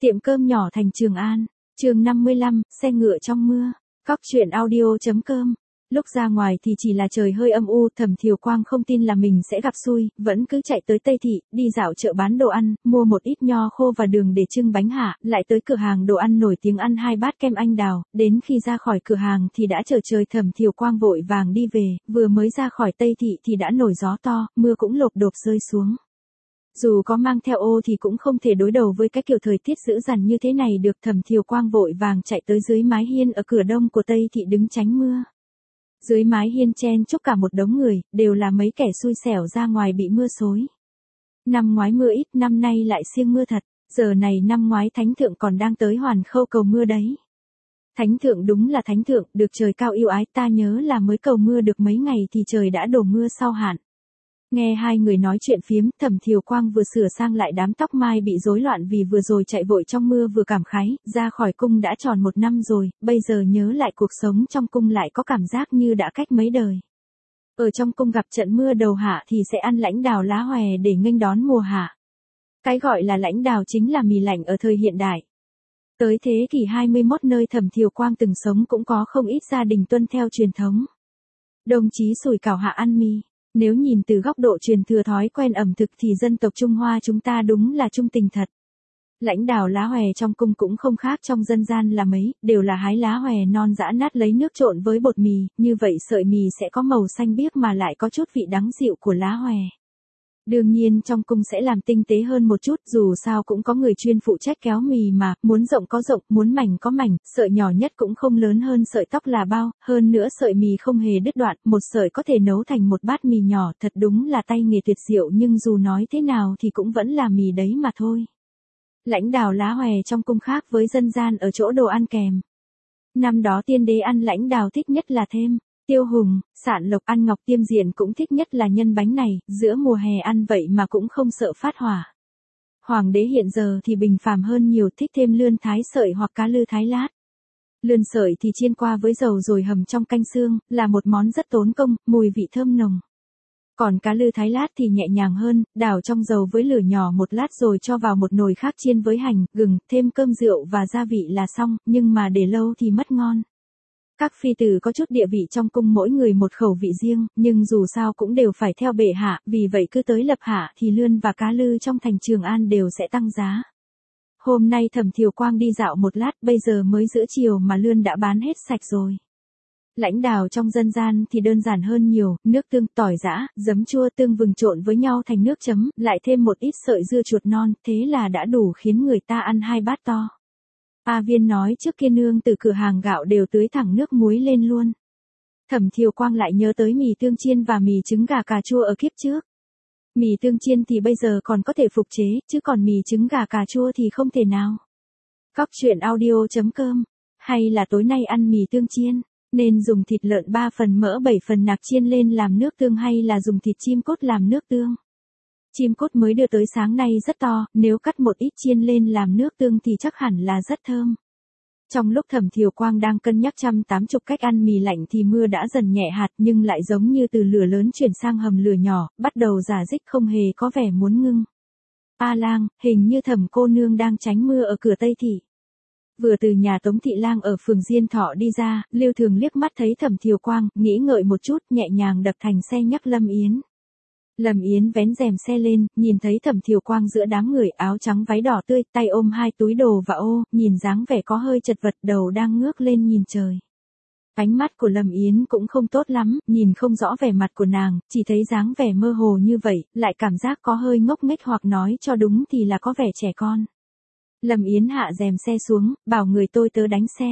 Tiệm cơm nhỏ thành Trường An, chương 55, xe ngựa trong mưa. Cóc truyện audio.com. Lúc ra ngoài thì chỉ là trời hơi âm u, Thẩm Thiều Quang không tin là mình sẽ gặp xui, vẫn cứ chạy tới Tây Thị, đi dạo chợ bán đồ ăn, mua một ít nho khô và đường để trưng bánh hạ, lại tới cửa hàng đồ ăn nổi tiếng ăn 2 bát kem anh đào, đến khi ra khỏi cửa hàng thì đã trở trời. Thẩm Thiều Quang vội vàng đi về, vừa mới ra khỏi Tây Thị thì đã nổi gió to, mưa cũng lộp độp rơi xuống. Dù có mang theo ô thì cũng không thể đối đầu với cái kiểu thời tiết dữ dằn như thế này được. Thẩm Thiều Quang vội vàng chạy tới dưới mái hiên ở cửa đông của Tây Thị đứng tránh mưa. Dưới mái hiên chen chúc cả một đống người, đều là mấy kẻ xui xẻo ra ngoài bị mưa xối. Năm ngoái mưa ít, năm nay lại siêng mưa thật, giờ này năm ngoái Thánh Thượng còn đang tới Hoàn Khâu cầu mưa đấy. Thánh Thượng đúng là Thánh Thượng, được trời cao yêu ái, ta nhớ là mới cầu mưa được mấy ngày thì trời đã đổ mưa sau hạn. Nghe hai người nói chuyện phiếm, Thẩm Thiều Quang vừa sửa sang lại đám tóc mai bị rối loạn vì vừa rồi chạy vội trong mưa, vừa cảm khái, ra khỏi cung đã tròn 1 năm rồi, bây giờ nhớ lại cuộc sống trong cung lại có cảm giác như đã cách mấy đời. Ở trong cung gặp trận mưa đầu hạ thì sẽ ăn lãnh đào lá hòe để nghênh đón mùa hạ. Cái gọi là lãnh đào chính là mì lạnh ở thời hiện đại. Tới thế kỷ 21 nơi Thẩm Thiều Quang từng sống cũng có không ít gia đình tuân theo truyền thống. Đồng chí sủi cảo hạ ăn mì. Nếu nhìn từ góc độ truyền thừa thói quen ẩm thực thì dân tộc Trung Hoa chúng ta đúng là trung tình thật. Lãnh đào lá hòe trong cung cũng không khác trong dân gian là mấy, đều là hái lá hòe non giã nát lấy nước trộn với bột mì, như vậy sợi mì sẽ có màu xanh biếc mà lại có chút vị đắng dịu của lá hòe. Đương nhiên trong cung sẽ làm tinh tế hơn một chút, dù sao cũng có người chuyên phụ trách kéo mì mà, muốn rộng có rộng, muốn mảnh có mảnh, sợi nhỏ nhất cũng không lớn hơn sợi tóc là bao, hơn nữa sợi mì không hề đứt đoạn, một sợi có thể nấu thành một bát mì nhỏ, thật đúng là tay nghề tuyệt diệu, nhưng dù nói thế nào thì cũng vẫn là mì đấy mà thôi. Lãnh đào lá hòe trong cung khác với dân gian ở chỗ đồ ăn kèm. Năm đó tiên đế ăn lãnh đào thích nhất là thêm. Tiêu Hùng, Sạn Lộc ăn Ngọc Tiêm Diện cũng thích nhất là nhân bánh này, giữa mùa hè ăn vậy mà cũng không sợ phát hỏa. Hoàng đế hiện giờ thì bình phàm hơn nhiều, thích thêm lươn thái sợi hoặc cá lư thái lát. Lươn sợi thì chiên qua với dầu rồi hầm trong canh xương, là một món rất tốn công, mùi vị thơm nồng. Còn cá lư thái lát thì nhẹ nhàng hơn, đảo trong dầu với lửa nhỏ một lát rồi cho vào một nồi khác chiên với hành, gừng, thêm cơm rượu và gia vị là xong, nhưng mà để lâu thì mất ngon. Các phi tử có chút địa vị trong cung, mỗi người một khẩu vị riêng, nhưng dù sao cũng đều phải theo bệ hạ, vì vậy cứ tới lập hạ thì lươn và cá lư trong thành Trường An đều sẽ tăng giá. Hôm nay Thẩm Thiều Quang đi dạo một lát, bây giờ mới giữa chiều mà lươn đã bán hết sạch rồi. Lãnh đào trong dân gian thì đơn giản hơn nhiều, nước tương, tỏi giã, giấm chua, tương vừng trộn với nhau thành nước chấm, lại thêm một ít sợi dưa chuột non, thế là đã đủ khiến người ta ăn 2 bát to. A Viên nói trước kia nương từ cửa hàng gạo đều tưới thẳng nước muối lên luôn. Thẩm Thiều Quang lại nhớ tới mì tương chiên và mì trứng gà cà chua ở kiếp trước. Mì tương chiên thì bây giờ còn có thể phục chế, chứ còn mì trứng gà cà chua thì không thể nào. Cóc truyện audio.com. Hay là tối nay ăn mì tương chiên, nên dùng thịt lợn 3 phần mỡ 7 phần nạc chiên lên làm nước tương, hay là dùng thịt chim cốt làm nước tương? Chim cốt mới đưa tới sáng nay rất to, nếu cắt một ít chiên lên làm nước tương thì chắc hẳn là rất thơm. Trong lúc Thẩm Thiều Quang đang cân nhắc 180 cách ăn mì lạnh thì mưa đã dần nhẹ hạt, nhưng lại giống như từ lửa lớn chuyển sang hầm lửa nhỏ, bắt đầu rả rích không hề có vẻ muốn ngưng. A Lang, hình như Thẩm cô nương đang tránh mưa ở cửa Tây Thị. Vừa từ nhà Tống Thị Lang ở phường Diên Thọ đi ra, Lưu Thường liếc mắt thấy Thẩm Thiều Quang, nghĩ ngợi một chút, nhẹ nhàng đập thành xe nhắc Lâm Yến. Lâm Yến vén rèm xe lên, nhìn thấy Thẩm Thiều Quang giữa đám người, áo trắng váy đỏ tươi, tay ôm 2 túi đồ và ô, nhìn dáng vẻ có hơi chật vật, đầu đang ngước lên nhìn trời. Ánh mắt của Lâm Yến cũng không tốt lắm, nhìn không rõ vẻ mặt của nàng, chỉ thấy dáng vẻ mơ hồ như vậy, lại cảm giác có hơi ngốc nghếch, hoặc nói cho đúng thì là có vẻ trẻ con. Lâm Yến hạ rèm xe xuống, bảo người tôi tớ đánh xe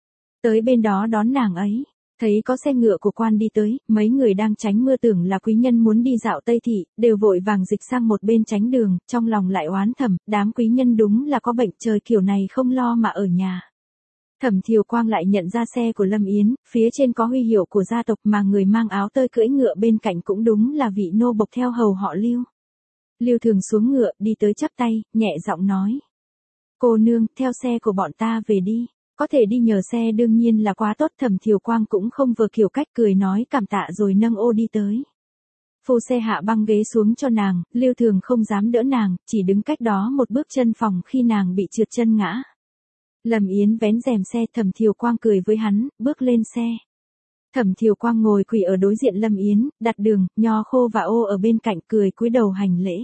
tới bên đó đón nàng ấy. Thấy có xe ngựa của quan đi tới, mấy người đang tránh mưa tưởng là quý nhân muốn đi dạo Tây Thị, đều vội vàng dịch sang một bên tránh đường, trong lòng lại oán thầm, đám quý nhân đúng là có bệnh, trời kiểu này không lo mà ở nhà. Thẩm Thiều Quang lại nhận ra xe của Lâm Yến, phía trên có huy hiệu của gia tộc, mà người mang áo tơi cưỡi ngựa bên cạnh cũng đúng là vị nô bộc theo hầu họ Lưu. Lưu Thường xuống ngựa, đi tới chắp tay, nhẹ giọng nói: "Cô nương, theo xe của bọn ta về đi." Có thể đi nhờ xe đương nhiên là quá tốt. Thẩm Thiều Quang cũng không vừa kiểu cách, cười nói cảm tạ rồi nâng ô đi tới. Phu xe hạ băng ghế xuống cho nàng, Lưu Thường không dám đỡ nàng, chỉ đứng cách đó một bước chân phòng khi nàng bị trượt chân ngã. Lâm Yến vén rèm xe, Thẩm Thiều Quang cười với hắn, bước lên xe. Thẩm Thiều Quang ngồi quỳ ở đối diện Lâm Yến, đặt đường, nho khô và ô ở bên cạnh, cười cúi đầu hành lễ.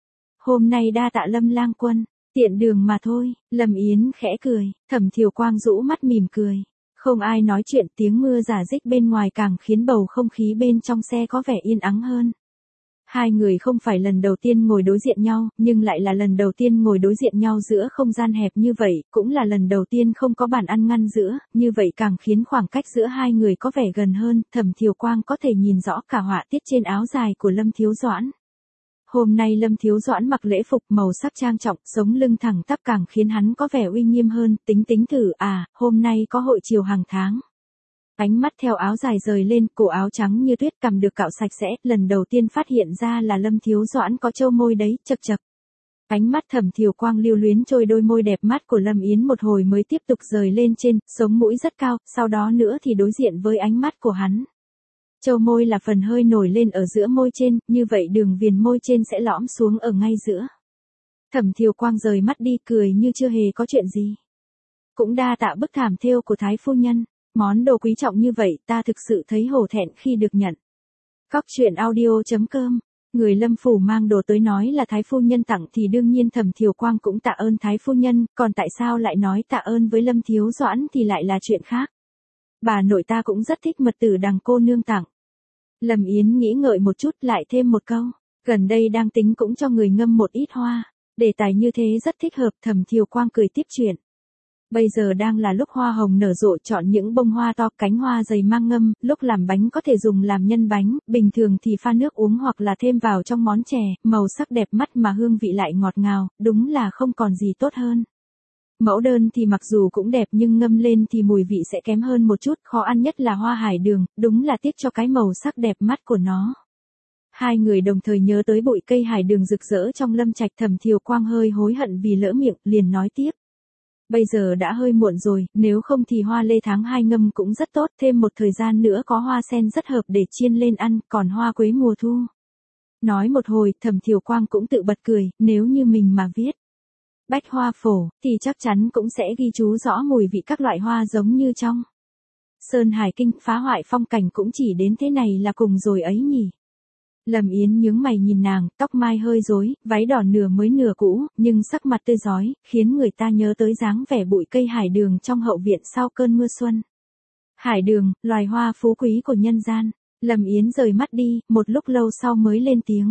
Hôm nay đa tạ Lâm lang quân, tiện đường mà thôi. Lâm Yến khẽ cười, Thẩm Thiều Quang rũ mắt mỉm cười. Không ai nói chuyện, tiếng mưa rả rích bên ngoài càng khiến bầu không khí bên trong xe có vẻ yên ắng hơn. Hai người không phải lần đầu tiên ngồi đối diện nhau, nhưng lại là lần đầu tiên ngồi đối diện nhau giữa không gian hẹp như vậy, cũng là lần đầu tiên không có bàn ăn ngăn giữa, như vậy càng khiến khoảng cách giữa hai người có vẻ gần hơn. Thẩm Thiều Quang có thể nhìn rõ cả họa tiết trên áo dài của Lâm Thiếu Doãn. Hôm nay Lâm Thiếu Doãn mặc lễ phục màu sắc trang trọng, sống lưng thẳng tắp càng khiến hắn có vẻ uy nghiêm hơn. Tính thử hôm nay có hội chiều hàng tháng. Ánh mắt theo áo dài rời lên, cổ áo trắng như tuyết, cằm được cạo sạch sẽ, lần đầu tiên phát hiện ra là Lâm Thiếu Doãn có châu môi đấy, chậc chậc. Ánh mắt Thẩm Thiều Quang lưu luyến trôi đôi môi đẹp mắt của Lâm Yến một hồi mới tiếp tục rời lên trên, sống mũi rất cao, sau đó nữa thì đối diện với ánh mắt của hắn. Châu môi là phần hơi nổi lên ở giữa môi trên, như vậy đường viền môi trên sẽ lõm xuống ở ngay giữa. Thẩm Thiều Quang rời mắt đi, cười như chưa hề có chuyện gì. Cũng đa tạ bức thảm thêu của Thái phu nhân. Món đồ quý trọng như vậy, ta thực sự thấy hổ thẹn khi được nhận. Cóc truyện audio.com. Người Lâm phủ mang đồ tới nói là Thái phu nhân tặng thì đương nhiên Thẩm Thiều Quang cũng tạ ơn Thái phu nhân, còn tại sao lại nói tạ ơn với Lâm Thiếu Doãn thì lại là chuyện khác. Bà nội ta cũng rất thích mật tử đằng cô nương tặng. Lâm Yến nghĩ ngợi một chút, lại thêm một câu. Gần đây đang tính cũng cho người ngâm một ít hoa. Đề tài như thế rất thích hợp. Thẩm Thiều Quang cười tiếp chuyện. Bây giờ đang là lúc hoa hồng nở rộ, chọn những bông hoa to, cánh hoa dày mang ngâm, lúc làm bánh có thể dùng làm nhân bánh, bình thường thì pha nước uống hoặc là thêm vào trong món chè, màu sắc đẹp mắt mà hương vị lại ngọt ngào, đúng là không còn gì tốt hơn. Mẫu đơn thì mặc dù cũng đẹp nhưng ngâm lên thì mùi vị sẽ kém hơn một chút, khó ăn nhất là hoa hải đường, đúng là tiếc cho cái màu sắc đẹp mắt của nó. Hai người đồng thời nhớ tới bụi cây hải đường rực rỡ trong lâm trạch. Thẩm Thiều Quang hơi hối hận vì lỡ miệng, liền nói tiếp. Bây giờ đã hơi muộn rồi, nếu không thì hoa lê tháng 2 ngâm cũng rất tốt, thêm một thời gian nữa có hoa sen rất hợp để chiên lên ăn, còn hoa quế mùa thu. Nói một hồi, Thẩm Thiều Quang cũng tự bật cười, nếu như mình mà viết bách hoa phổ, thì chắc chắn cũng sẽ ghi chú rõ mùi vị các loại hoa giống như trong Sơn Hải Kinh, phá hoại phong cảnh cũng chỉ đến thế này là cùng rồi ấy nhỉ. Lâm Yến nhướng mày nhìn nàng, tóc mai hơi rối, váy đỏ nửa mới nửa cũ, nhưng sắc mặt tươi rói, khiến người ta nhớ tới dáng vẻ bụi cây hải đường trong hậu viện sau cơn mưa xuân. Hải đường, loài hoa phú quý của nhân gian. Lâm Yến rời mắt đi, một lúc lâu sau mới lên tiếng.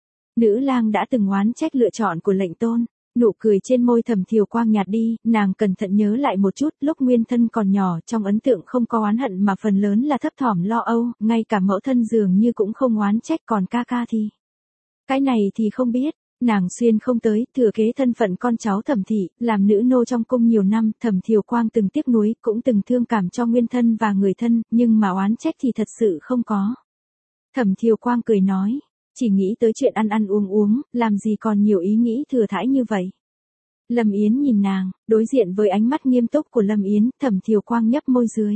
Nữ lang đã từng oán trách lựa chọn của lệnh tôn. Nụ cười trên môi Thẩm Thiều Quang nhạt đi, nàng cẩn thận nhớ lại một chút, lúc nguyên thân còn nhỏ, trong ấn tượng không có oán hận mà phần lớn là thấp thỏm lo âu, ngay cả mẫu thân dường như cũng không oán trách, còn ca ca thì. Cái này thì không biết, nàng xuyên không tới, thừa kế thân phận con cháu Thẩm thị, làm nữ nô trong cung nhiều năm, Thẩm Thiều Quang từng tiếc nuối, cũng từng thương cảm cho nguyên thân và người thân, nhưng mà oán trách thì thật sự không có. Thẩm Thiều Quang cười nói. Chỉ nghĩ tới chuyện ăn uống, làm gì còn nhiều ý nghĩ thừa thãi như vậy. Lâm Yến nhìn nàng, đối diện với ánh mắt nghiêm túc của Lâm Yến, Thẩm Thiều Quang nhấp môi dưới.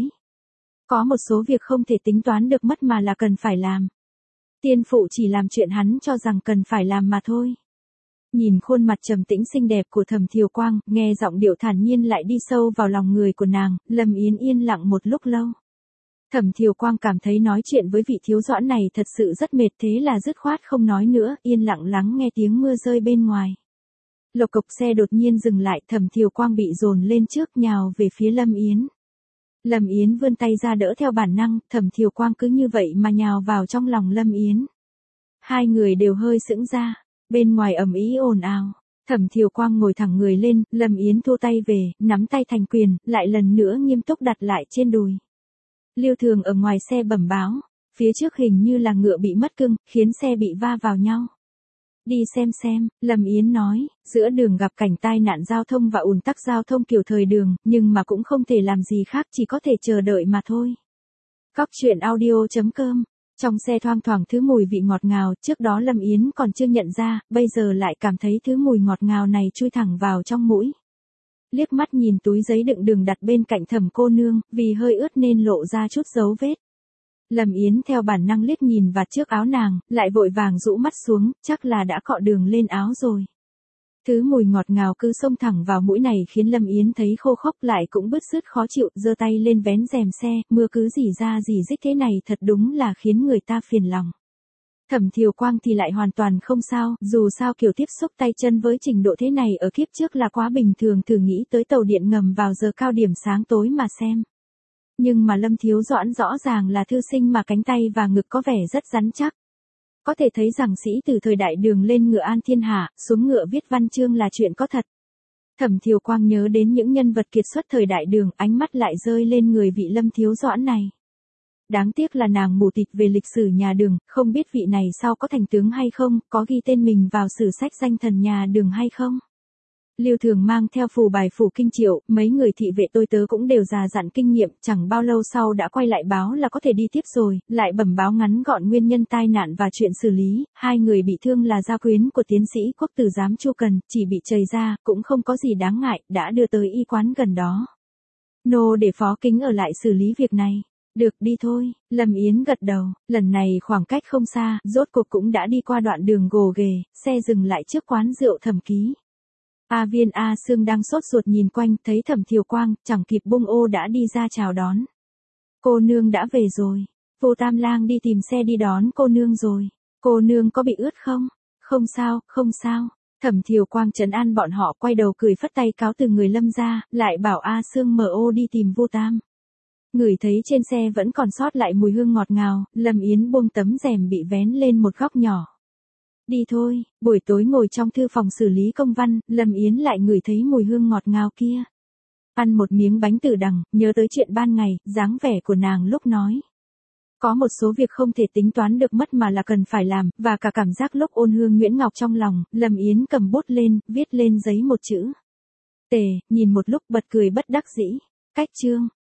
Có một số việc không thể tính toán được mất mà là cần phải làm. Tiên phụ chỉ làm chuyện hắn cho rằng cần phải làm mà thôi. Nhìn khuôn mặt trầm tĩnh xinh đẹp của Thẩm Thiều Quang, nghe giọng điệu thản nhiên lại đi sâu vào lòng người của nàng, Lâm Yến yên lặng một lúc lâu. Thẩm Thiều Quang cảm thấy nói chuyện với vị thiếu doãn này thật sự rất mệt, thế là dứt khoát không nói nữa, yên lặng lắng nghe tiếng mưa rơi bên ngoài. Lộc cộc xe đột nhiên dừng lại, Thẩm Thiều Quang bị dồn lên trước, nhào về phía Lâm Yến. Lâm Yến vươn tay ra đỡ theo bản năng, Thẩm Thiều Quang cứ như vậy mà nhào vào trong lòng Lâm Yến. Hai người đều hơi sững ra, bên ngoài ầm ĩ ồn ào. Thẩm Thiều Quang ngồi thẳng người lên, Lâm Yến thu tay về, nắm tay thành quyền, lại lần nữa nghiêm túc đặt lại trên đùi. Lưu Thường ở ngoài xe bẩm báo, phía trước hình như là ngựa bị mất cưng, khiến xe bị va vào nhau. Đi xem, Lâm Yến nói, giữa đường gặp cảnh tai nạn giao thông và ùn tắc giao thông kiểu thời đường, nhưng mà cũng không thể làm gì khác, chỉ có thể chờ đợi mà thôi. Cóc truyện audio.com. Trong xe thoang thoảng thứ mùi vị ngọt ngào, trước đó Lâm Yến còn chưa nhận ra, bây giờ lại cảm thấy thứ mùi ngọt ngào này chui thẳng vào trong mũi. Liếc mắt nhìn túi giấy đựng đường đặt bên cạnh Thẩm cô nương, vì hơi ướt nên lộ ra chút dấu vết. Lâm Yến theo bản năng liếc nhìn vạt trước áo nàng, lại vội vàng rũ mắt xuống, chắc là đã cọ đường lên áo rồi. Thứ mùi ngọt ngào cứ xông thẳng vào mũi này khiến Lâm Yến thấy khô khốc lại cũng bứt rứt khó chịu, giơ tay lên vén rèm xe, mưa cứ rỉ ra rỉ rích thế này thật đúng là khiến người ta phiền lòng. Thẩm Thiều Quang thì lại hoàn toàn không sao, dù sao kiểu tiếp xúc tay chân với trình độ thế này ở kiếp trước là quá bình thường, thử nghĩ tới tàu điện ngầm vào giờ cao điểm sáng tối mà xem. Nhưng mà Lâm Thiếu Doãn rõ ràng là thư sinh mà cánh tay và ngực có vẻ rất rắn chắc. Có thể thấy rằng sĩ từ thời đại Đường lên ngựa an thiên hạ, xuống ngựa viết văn chương là chuyện có thật. Thẩm Thiều Quang nhớ đến những nhân vật kiệt xuất thời đại Đường, ánh mắt lại rơi lên người vị Lâm Thiếu Doãn này. Đáng tiếc là nàng mù tịt về lịch sử nhà Đường, không biết vị này sau có thành tướng hay không, có ghi tên mình vào sử sách danh thần nhà Đường hay không. Lưu Thường mang theo phù bài phủ kinh triệu, mấy người thị vệ tôi tớ cũng đều già dặn kinh nghiệm, chẳng bao lâu sau đã quay lại báo là có thể đi tiếp rồi, lại bẩm báo ngắn gọn nguyên nhân tai nạn và chuyện xử lý, hai người bị thương là gia quyến của tiến sĩ quốc tử giám Chu Cần, chỉ bị chầy ra, cũng không có gì đáng ngại, đã đưa tới y quán gần đó. Nô để Phó Kính ở lại xử lý việc này. Được, đi thôi. Lâm Yến gật đầu, lần này khoảng cách không xa, rốt cuộc cũng đã đi qua đoạn đường gồ ghề, xe dừng lại trước quán rượu Thẩm Ký. A Viên A Sương đang sốt ruột nhìn quanh, thấy Thẩm Thiều Quang, chẳng kịp bung ô đã đi ra chào đón. Cô nương đã về rồi. Vô Tam Lang đi tìm xe đi đón cô nương rồi. Cô nương có bị ướt không? Không sao, không sao. Thẩm Thiều Quang trấn an bọn họ, quay đầu cười phất tay cáo từ người Lâm ra, lại bảo A Sương mở ô đi tìm Vô Tam. Ngửi thấy trên xe vẫn còn sót lại mùi hương ngọt ngào, Lâm Yến buông tấm rèm bị vén lên một góc nhỏ. Đi thôi, buổi tối ngồi trong thư phòng xử lý công văn, Lâm Yến lại ngửi thấy mùi hương ngọt ngào kia. Ăn một miếng bánh tử đằng, nhớ tới chuyện ban ngày, dáng vẻ của nàng lúc nói. Có một số việc không thể tính toán được mất mà là cần phải làm, và cả cảm giác lúc ôn hương nhuyễn ngọc trong lòng, Lâm Yến cầm bút lên, viết lên giấy một chữ. Tề, nhìn một lúc bật cười bất đắc dĩ. Cách chương.